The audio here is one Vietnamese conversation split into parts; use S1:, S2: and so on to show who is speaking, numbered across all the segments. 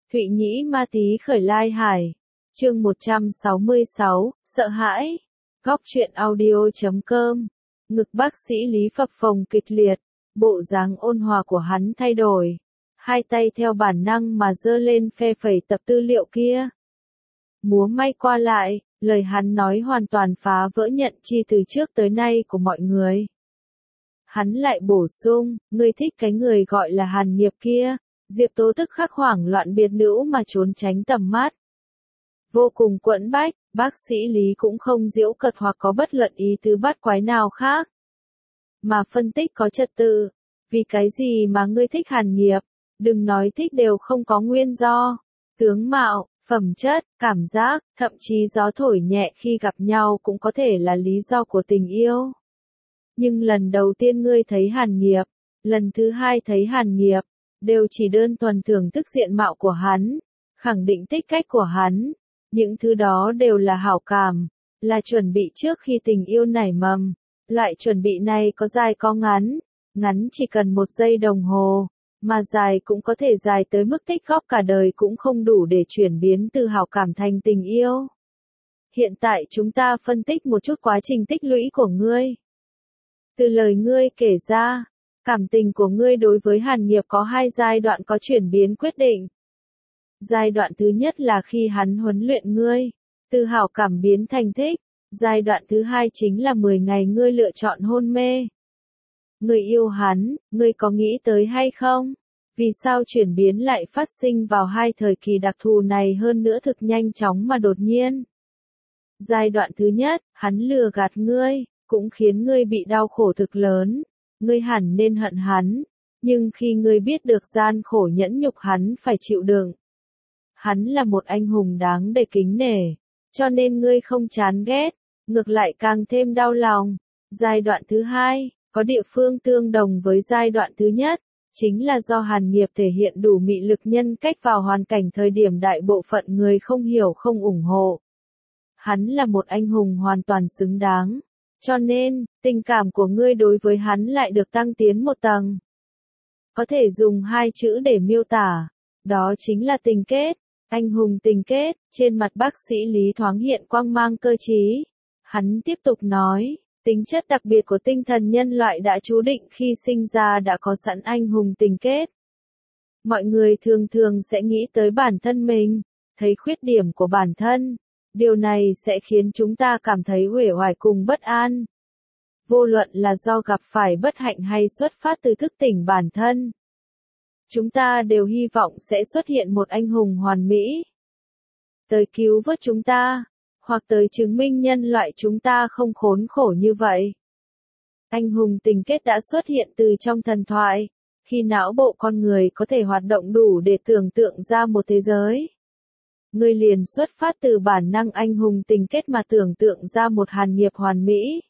S1: Thụy Nhĩ Ma Tí Khởi Lai Hải. Chương 166, sợ hãi. Góc truyện audio.com. Ngực bác sĩ Lý phập phồng kịch liệt, bộ dáng ôn hòa của hắn thay đổi. Hai tay theo bản năng mà giơ lên phe phẩy tập tư liệu kia. Múa may qua lại, lời hắn nói hoàn toàn phá vỡ nhận chi từ trước tới nay của mọi người. Hắn lại bổ sung, ngươi thích cái người gọi là Hàn Nghiệp kia. Diệp Tố tức khắc hoảng loạn biệt nữ mà trốn tránh tầm mắt. Vô cùng quẫn bách, bác sĩ Lý cũng không giễu cợt hoặc có bất luận ý tứ bắt quái nào khác. Mà phân tích có trật tự. Vì cái gì mà ngươi thích Hàn Nghiệp? Đừng nói thích đều không có nguyên do. Tướng mạo, phẩm chất, cảm giác, thậm chí gió thổi nhẹ khi gặp nhau cũng có thể là lý do của tình yêu. Nhưng lần đầu tiên ngươi thấy Hàn Nghiệp, lần thứ hai thấy Hàn Nghiệp, đều chỉ đơn thuần thưởng thức diện mạo của hắn, khẳng định tích cách của hắn. Những thứ đó đều là hảo cảm, là chuẩn bị trước khi tình yêu nảy mầm. Loại chuẩn bị này có dài có ngắn, ngắn chỉ cần 1 giây đồng hồ, mà dài cũng có thể dài tới mức tích góp cả đời cũng không đủ để chuyển biến từ hảo cảm thành tình yêu. Hiện tại chúng ta phân tích một chút quá trình tích lũy của ngươi. Từ lời ngươi kể ra, cảm tình của ngươi đối với Hàn Nghiệp có 2 giai đoạn có chuyển biến quyết định. Giai đoạn thứ nhất là khi hắn huấn luyện ngươi, từ hảo cảm biến thành thích. Giai đoạn thứ hai chính là 10 ngày ngươi lựa chọn hôn mê. Ngươi yêu hắn, ngươi có nghĩ tới hay không? Vì sao chuyển biến lại phát sinh vào 2 thời kỳ đặc thù này hơn nữa thực nhanh chóng mà đột nhiên? Giai đoạn thứ nhất, hắn lừa gạt ngươi, cũng khiến ngươi bị đau khổ thực lớn. Ngươi hẳn nên hận hắn, nhưng khi ngươi biết được gian khổ nhẫn nhục hắn phải chịu đựng. Hắn là một anh hùng đáng để kính nể, cho nên ngươi không chán ghét, ngược lại càng thêm đau lòng. Giai đoạn thứ hai, có địa phương tương đồng với giai đoạn thứ nhất, chính là do Hàn Nghiệp thể hiện đủ mị lực nhân cách vào hoàn cảnh thời điểm đại bộ phận người không hiểu không ủng hộ. Hắn là một anh hùng hoàn toàn xứng đáng. Cho nên, tình cảm của ngươi đối với hắn lại được tăng tiến một tầng. Có thể dùng 2 chữ để miêu tả, đó chính là tình kết. Anh hùng tình kết. Trên mặt bác sĩ Lý thoáng hiện quang mang cơ trí. Hắn tiếp tục nói, tính chất đặc biệt của tinh thần nhân loại đã chú định khi sinh ra đã có sẵn anh hùng tình kết. Mọi người thường thường sẽ nghĩ tới bản thân mình, thấy khuyết điểm của bản thân. Điều này sẽ khiến chúng ta cảm thấy uể oải cùng bất an. Vô luận là do gặp phải bất hạnh hay xuất phát từ thức tỉnh bản thân. Chúng ta đều hy vọng sẽ xuất hiện một anh hùng hoàn mỹ. Tới cứu vớt chúng ta, hoặc tới chứng minh nhân loại chúng ta không khốn khổ như vậy. Anh hùng tình kết đã xuất hiện từ trong thần thoại, khi não bộ con người có thể hoạt động đủ để tưởng tượng ra một thế giới. Ngươi liền xuất phát từ bản năng anh hùng tình kết mà tưởng tượng ra một Hàn Nghiệp hoàn mỹ.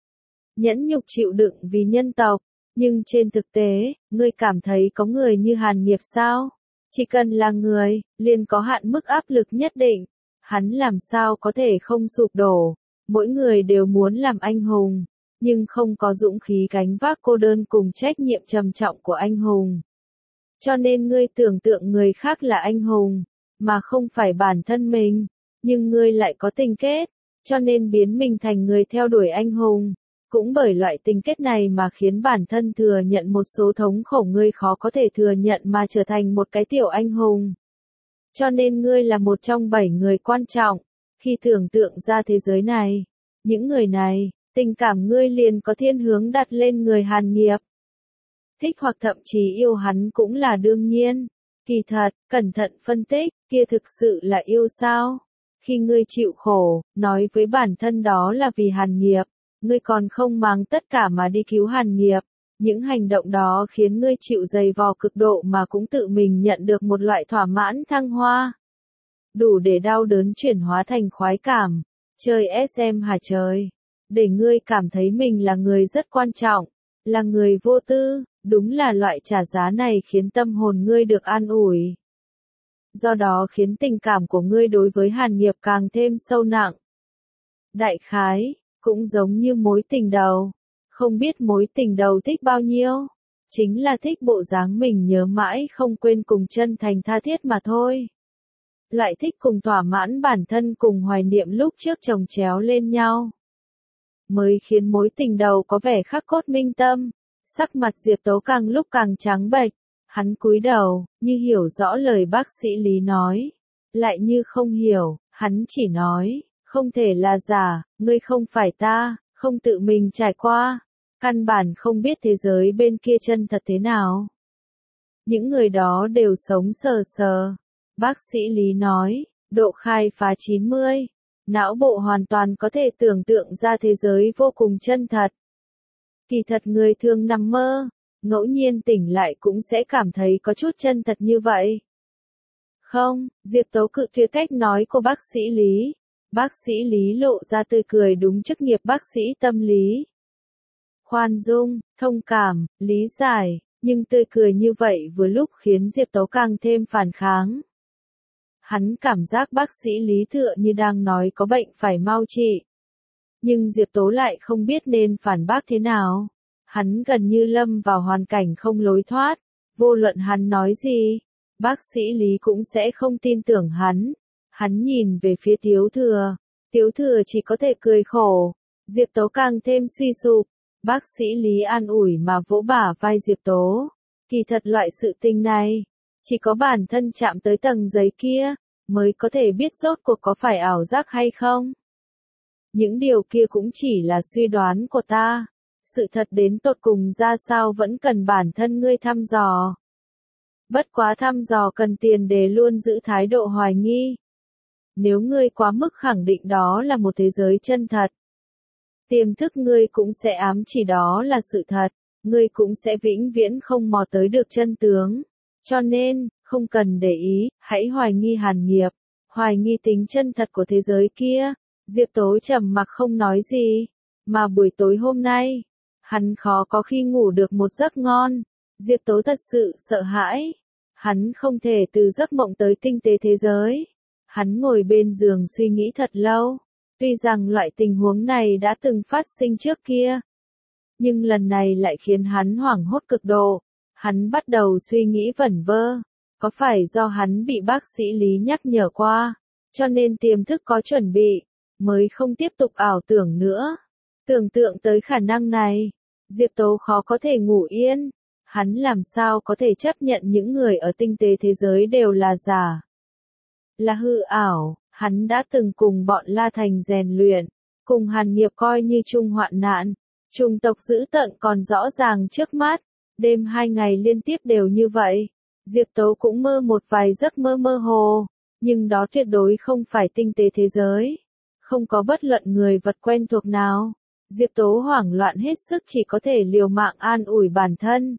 S1: Nhẫn nhục chịu đựng vì nhân tộc, nhưng trên thực tế, ngươi cảm thấy có người như Hàn Nghiệp sao? Chỉ cần là người, liền có hạn mức áp lực nhất định. Hắn làm sao có thể không sụp đổ? Mỗi người đều muốn làm anh hùng, nhưng không có dũng khí gánh vác cô đơn cùng trách nhiệm trầm trọng của anh hùng. Cho nên ngươi tưởng tượng người khác là anh hùng, mà không phải bản thân mình, nhưng ngươi lại có tình kết, cho nên biến mình thành người theo đuổi anh hùng. Cũng bởi loại tình kết này mà khiến bản thân thừa nhận một số thống khổ ngươi khó có thể thừa nhận mà trở thành một cái tiểu anh hùng. Cho nên ngươi là một trong 7 người quan trọng, khi tưởng tượng ra thế giới này. Những người này, tình cảm ngươi liền có thiên hướng đặt lên người Hàn Nghiệp. Thích hoặc thậm chí yêu hắn cũng là đương nhiên. Kỳ thật, cẩn thận phân tích, kia thực sự là yêu sao? Khi ngươi chịu khổ, nói với bản thân đó là vì Hàn Nghiệp, ngươi còn không mang tất cả mà đi cứu Hàn Nghiệp. Những hành động đó khiến ngươi chịu dày vò cực độ mà cũng tự mình nhận được một loại thỏa mãn thăng hoa. Đủ để đau đớn chuyển hóa thành khoái cảm. Chơi SM hả trời? Để ngươi cảm thấy mình là người rất quan trọng, là người vô tư. Đúng là loại trả giá này khiến tâm hồn ngươi được an ủi. Do đó khiến tình cảm của ngươi đối với Hàn Nghiệp càng thêm sâu nặng. Đại khái, cũng giống như mối tình đầu. Không biết mối tình đầu thích bao nhiêu. chính là thích bộ dáng mình nhớ mãi không quên cùng chân thành tha thiết mà thôi. Loại thích cùng thỏa mãn bản thân cùng hoài niệm lúc trước chồng chéo lên nhau, mới khiến mối tình đầu có vẻ khắc cốt minh tâm. Sắc mặt Diệp Tố càng lúc càng trắng bệch, hắn cúi đầu, như hiểu rõ lời bác sĩ Lý nói, lại như không hiểu, hắn chỉ nói, không thể là giả, ngươi không phải ta, không tự mình trải qua, căn bản không biết thế giới bên kia chân thật thế nào. Những người đó đều sống sờ sờ. Bác sĩ Lý nói, độ khai phá 90, não bộ hoàn toàn có thể tưởng tượng ra thế giới vô cùng chân thật. Kỳ thật người thường nằm mơ, ngẫu nhiên tỉnh lại cũng sẽ cảm thấy có chút chân thật như vậy. Không, Diệp Tố cự tuyệt cách nói của bác sĩ Lý. Bác sĩ Lý lộ ra tươi cười đúng chức nghiệp bác sĩ tâm lý. Khoan dung, thông cảm, lý giải, nhưng tươi cười như vậy vừa lúc khiến Diệp Tố càng thêm phản kháng. Hắn cảm giác bác sĩ Lý tựa như đang nói có bệnh phải mau trị. Nhưng Diệp Tố lại không biết nên phản bác thế nào. Hắn gần như lâm vào hoàn cảnh không lối thoát. Vô luận hắn nói gì, bác sĩ Lý cũng sẽ không tin tưởng hắn. Hắn nhìn về phía Tiếu Thừa. Tiếu Thừa chỉ có thể cười khổ. Diệp Tố càng thêm suy sụp. Bác sĩ Lý an ủi mà vỗ bả vai Diệp Tố. Kỳ thật loại sự tình này, chỉ có bản thân chạm tới tầng giấy kia, mới có thể biết rốt cuộc có phải ảo giác hay không. Những điều kia cũng chỉ là suy đoán của ta. Sự thật đến tột cùng ra sao vẫn cần bản thân ngươi thăm dò. Bất quá thăm dò cần tiền để luôn giữ thái độ hoài nghi. Nếu ngươi quá mức khẳng định đó là một thế giới chân thật, tiềm thức ngươi cũng sẽ ám chỉ đó là sự thật, ngươi cũng sẽ vĩnh viễn không mò tới được chân tướng. Cho nên, không cần để ý, hãy hoài nghi hàn nghiệp, hoài nghi tính chân thật của thế giới kia. Diệp Tố trầm mặc không nói gì, mà buổi tối hôm nay, hắn khó có khi ngủ được một giấc ngon. Diệp Tố thật sự sợ hãi, hắn không thể từ giấc mộng tới tinh tế thế giới. Hắn ngồi bên giường suy nghĩ thật lâu, tuy rằng loại tình huống này đã từng phát sinh trước kia, nhưng lần này lại khiến hắn hoảng hốt cực độ. Hắn bắt đầu suy nghĩ vẩn vơ, có phải do hắn bị bác sĩ Lý nhắc nhở qua, cho nên tiềm thức có chuẩn bị, mới không tiếp tục ảo tưởng nữa. Tưởng tượng tới khả năng này, Diệp Tố khó có thể ngủ yên. Hắn làm sao có thể chấp nhận những người ở tinh tế thế giới đều là giả, là hư ảo. Hắn đã từng cùng bọn La Thành rèn luyện, cùng Hàn Nghiệp coi như chung hoạn nạn, chủng tộc dữ tợn còn rõ ràng trước mắt. Đêm 2 ngày liên tiếp đều như vậy. Diệp Tố cũng mơ một vài giấc mơ mơ hồ, nhưng đó tuyệt đối không phải tinh tế thế giới. Không có bất luận người vật quen thuộc nào. Diệp Tố hoảng loạn hết sức, chỉ có thể liều mạng an ủi bản thân.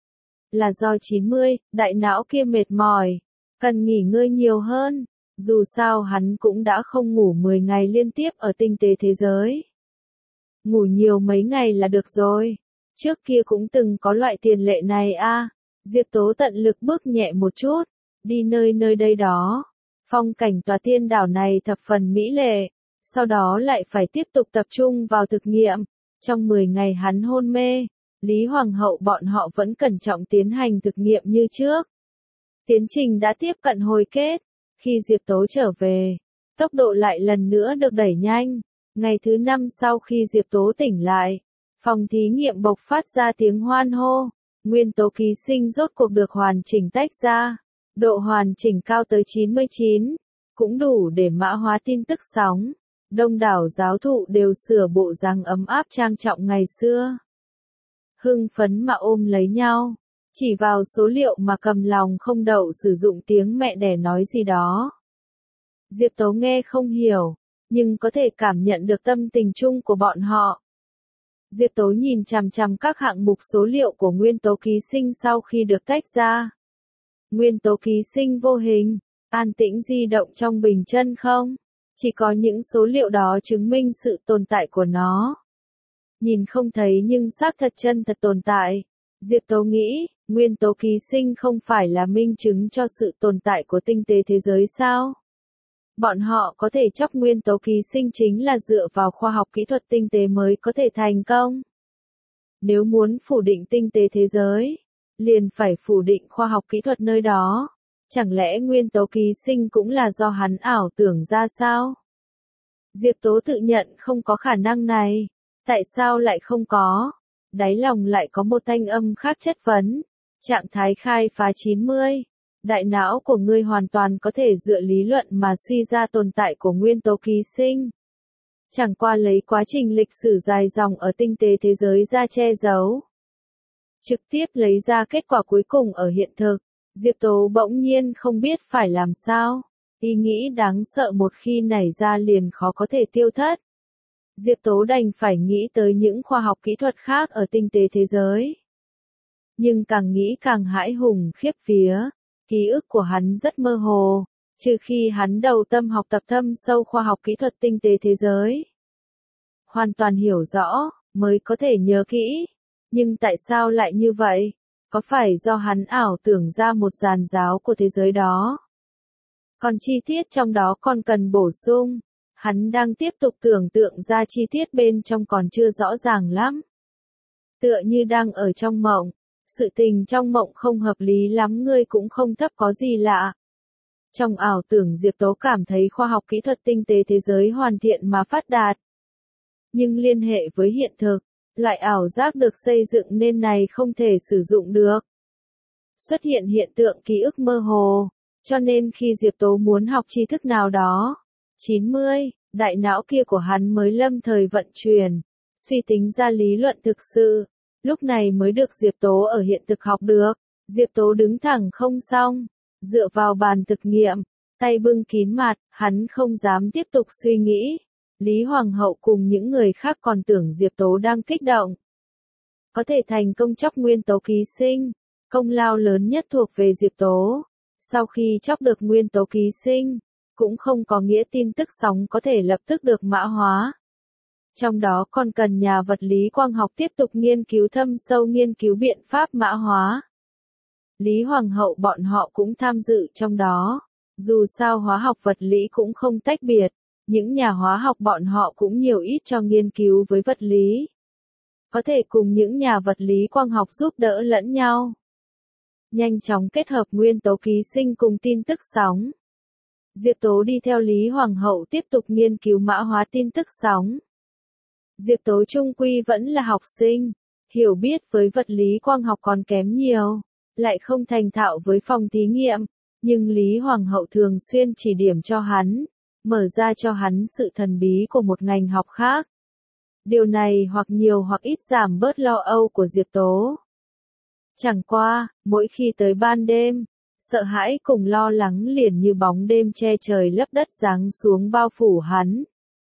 S1: Là do 90, đại não kia mệt mỏi, cần nghỉ ngơi nhiều hơn. Dù sao hắn cũng đã không ngủ 10 ngày liên tiếp ở tinh tế thế giới. Ngủ nhiều mấy ngày là được rồi. Trước kia cũng từng có loại tiền lệ này a. Diệp Tố tận lực bước nhẹ một chút, đi nơi đây đó. Phong cảnh tòa tiên đảo này thập phần mỹ lệ, sau đó lại phải tiếp tục tập trung vào thực nghiệm. Trong 10 ngày hắn hôn mê, Lý Hoàng hậu bọn họ vẫn cẩn trọng tiến hành thực nghiệm như trước. Tiến trình đã tiếp cận hồi kết. Khi Diệp Tố trở về, tốc độ lại lần nữa được đẩy nhanh. Ngày thứ 5 sau khi Diệp Tố tỉnh lại, phòng thí nghiệm bộc phát ra tiếng hoan hô. Nguyên tố ký sinh rốt cuộc được hoàn chỉnh tách ra. Độ hoàn chỉnh cao tới 99, cũng đủ để mã hóa tin tức sóng. Đông đảo giáo thụ đều sửa bộ dáng ấm áp trang trọng ngày xưa. Hưng phấn mà ôm lấy nhau, chỉ vào số liệu mà cầm lòng không đậu sử dụng tiếng mẹ đẻ nói gì đó. Diệp Tố nghe không hiểu, nhưng có thể cảm nhận được tâm tình chung của bọn họ. Diệp Tố nhìn chằm chằm các hạng mục số liệu của nguyên tố ký sinh sau khi được tách ra. Nguyên tố ký sinh vô hình, an tĩnh di động trong bình chân không? Chỉ có những số liệu đó chứng minh sự tồn tại của nó. Nhìn không thấy nhưng xác thật chân thật tồn tại. Diệp Tố nghĩ, nguyên tố ký sinh không phải là minh chứng cho sự tồn tại của tinh tế thế giới sao? Bọn họ có thể chấp nguyên tố ký sinh chính là dựa vào khoa học kỹ thuật tinh tế mới có thể thành công. Nếu muốn phủ định tinh tế thế giới, liền phải phủ định khoa học kỹ thuật nơi đó. Chẳng lẽ nguyên tố ký sinh cũng là do hắn ảo tưởng ra sao? Diệp Tố tự nhận không có khả năng này. Tại sao lại không có? Đáy lòng lại có một thanh âm khác chất vấn. Trạng thái khai phá 90. Đại não của ngươi hoàn toàn có thể dựa lý luận mà suy ra tồn tại của nguyên tố ký sinh. Chẳng qua lấy quá trình lịch sử dài dòng ở tinh tế thế giới ra che giấu. Trực tiếp lấy ra kết quả cuối cùng ở hiện thực. Diệp Tố bỗng nhiên không biết phải làm sao. Ý nghĩ đáng sợ một khi nảy ra liền khó có thể tiêu thất. Diệp Tố đành phải nghĩ tới những khoa học kỹ thuật khác ở tinh tế thế giới. Nhưng càng nghĩ càng hãi hùng khiếp vía. Ký ức của hắn rất mơ hồ, trừ khi hắn đầu tâm học tập thâm sâu khoa học kỹ thuật tinh tế thế giới. Hoàn toàn hiểu rõ, mới có thể nhớ kỹ. Nhưng tại sao lại như vậy? Có phải do hắn ảo tưởng ra một giàn giáo của thế giới đó? Còn chi tiết trong đó còn cần bổ sung. Hắn đang tiếp tục tưởng tượng ra chi tiết bên trong còn chưa rõ ràng lắm. Tựa như đang ở trong mộng. Sự tình trong mộng không hợp lý lắm, ngươi cũng không thấp có gì lạ. Trong ảo tưởng Diệp Tố cảm thấy khoa học kỹ thuật tinh tế thế giới hoàn thiện mà phát đạt. Nhưng liên hệ với hiện thực, loại ảo giác được xây dựng nên này không thể sử dụng được. Xuất hiện hiện tượng ký ức mơ hồ, cho nên khi Diệp Tố muốn học tri thức nào đó, 90, đại não kia của hắn mới lâm thời vận chuyển, suy tính ra lý luận thực sự. Lúc này mới được Diệp Tố ở hiện thực học được. Diệp Tố đứng thẳng không xong, dựa vào bàn thực nghiệm, tay bưng kín mặt, hắn không dám tiếp tục suy nghĩ. Lý Hoàng hậu cùng những người khác còn tưởng Diệp Tố đang kích động. Có thể thành công chóc nguyên tố ký sinh, công lao lớn nhất thuộc về Diệp Tố. Sau khi chóc được nguyên tố ký sinh, cũng không có nghĩa tin tức sóng có thể lập tức được mã hóa. Trong đó còn cần nhà vật lý quang học tiếp tục nghiên cứu thâm sâu nghiên cứu biện pháp mã hóa. Lý Hoàng hậu bọn họ cũng tham dự trong đó. Dù sao hóa học vật lý cũng không tách biệt, những nhà hóa học bọn họ cũng nhiều ít cho nghiên cứu với vật lý. Có thể cùng những nhà vật lý quang học giúp đỡ lẫn nhau. Nhanh chóng kết hợp nguyên tố ký sinh cùng tin tức sóng. Diệp Tố đi theo Lý Hoàng hậu tiếp tục nghiên cứu mã hóa tin tức sóng. Diệp Tố chung quy vẫn là học sinh, hiểu biết với vật lý quang học còn kém nhiều, lại không thành thạo với phòng thí nghiệm, nhưng Lý Hoàng hậu thường xuyên chỉ điểm cho hắn, mở ra cho hắn sự thần bí của một ngành học khác. Điều này hoặc nhiều hoặc ít giảm bớt lo âu của Diệp Tố. Chẳng qua, mỗi khi tới ban đêm, sợ hãi cùng lo lắng liền như bóng đêm che trời lấp đất giáng xuống bao phủ hắn.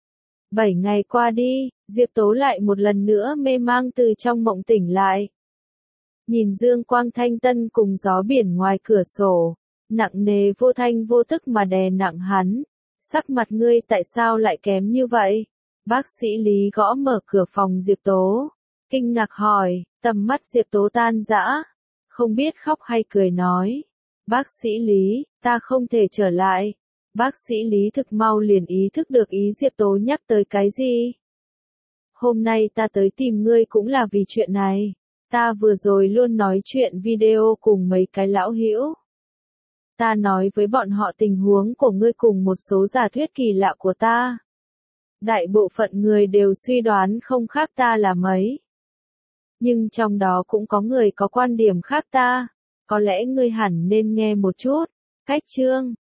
S1: 7 ngày qua đi, Diệp Tố lại một lần nữa mê mang từ trong mộng tỉnh lại. Nhìn dương quang thanh tân cùng gió biển ngoài cửa sổ, nặng nề vô thanh vô tức mà đè nặng hắn. Sắc mặt ngươi tại sao lại kém như vậy? Bác sĩ Lý gõ mở cửa phòng Diệp Tố. Kinh ngạc hỏi, tầm mắt Diệp Tố tan rã. Không biết khóc hay cười nói. Bác sĩ Lý, ta không thể trở lại. Bác sĩ Lý thực mau liền ý thức được ý Diệp Tố nhắc tới cái gì. Hôm nay ta tới tìm ngươi cũng là vì chuyện này. Ta vừa rồi luôn nói chuyện video cùng mấy cái lão hữu. Ta nói với bọn họ tình huống của ngươi cùng một số giả thuyết kỳ lạ của ta. Đại bộ phận người đều suy đoán không khác ta là mấy. Nhưng trong đó cũng có người có quan điểm khác ta. Có lẽ ngươi hẳn nên nghe một chút. Cách chương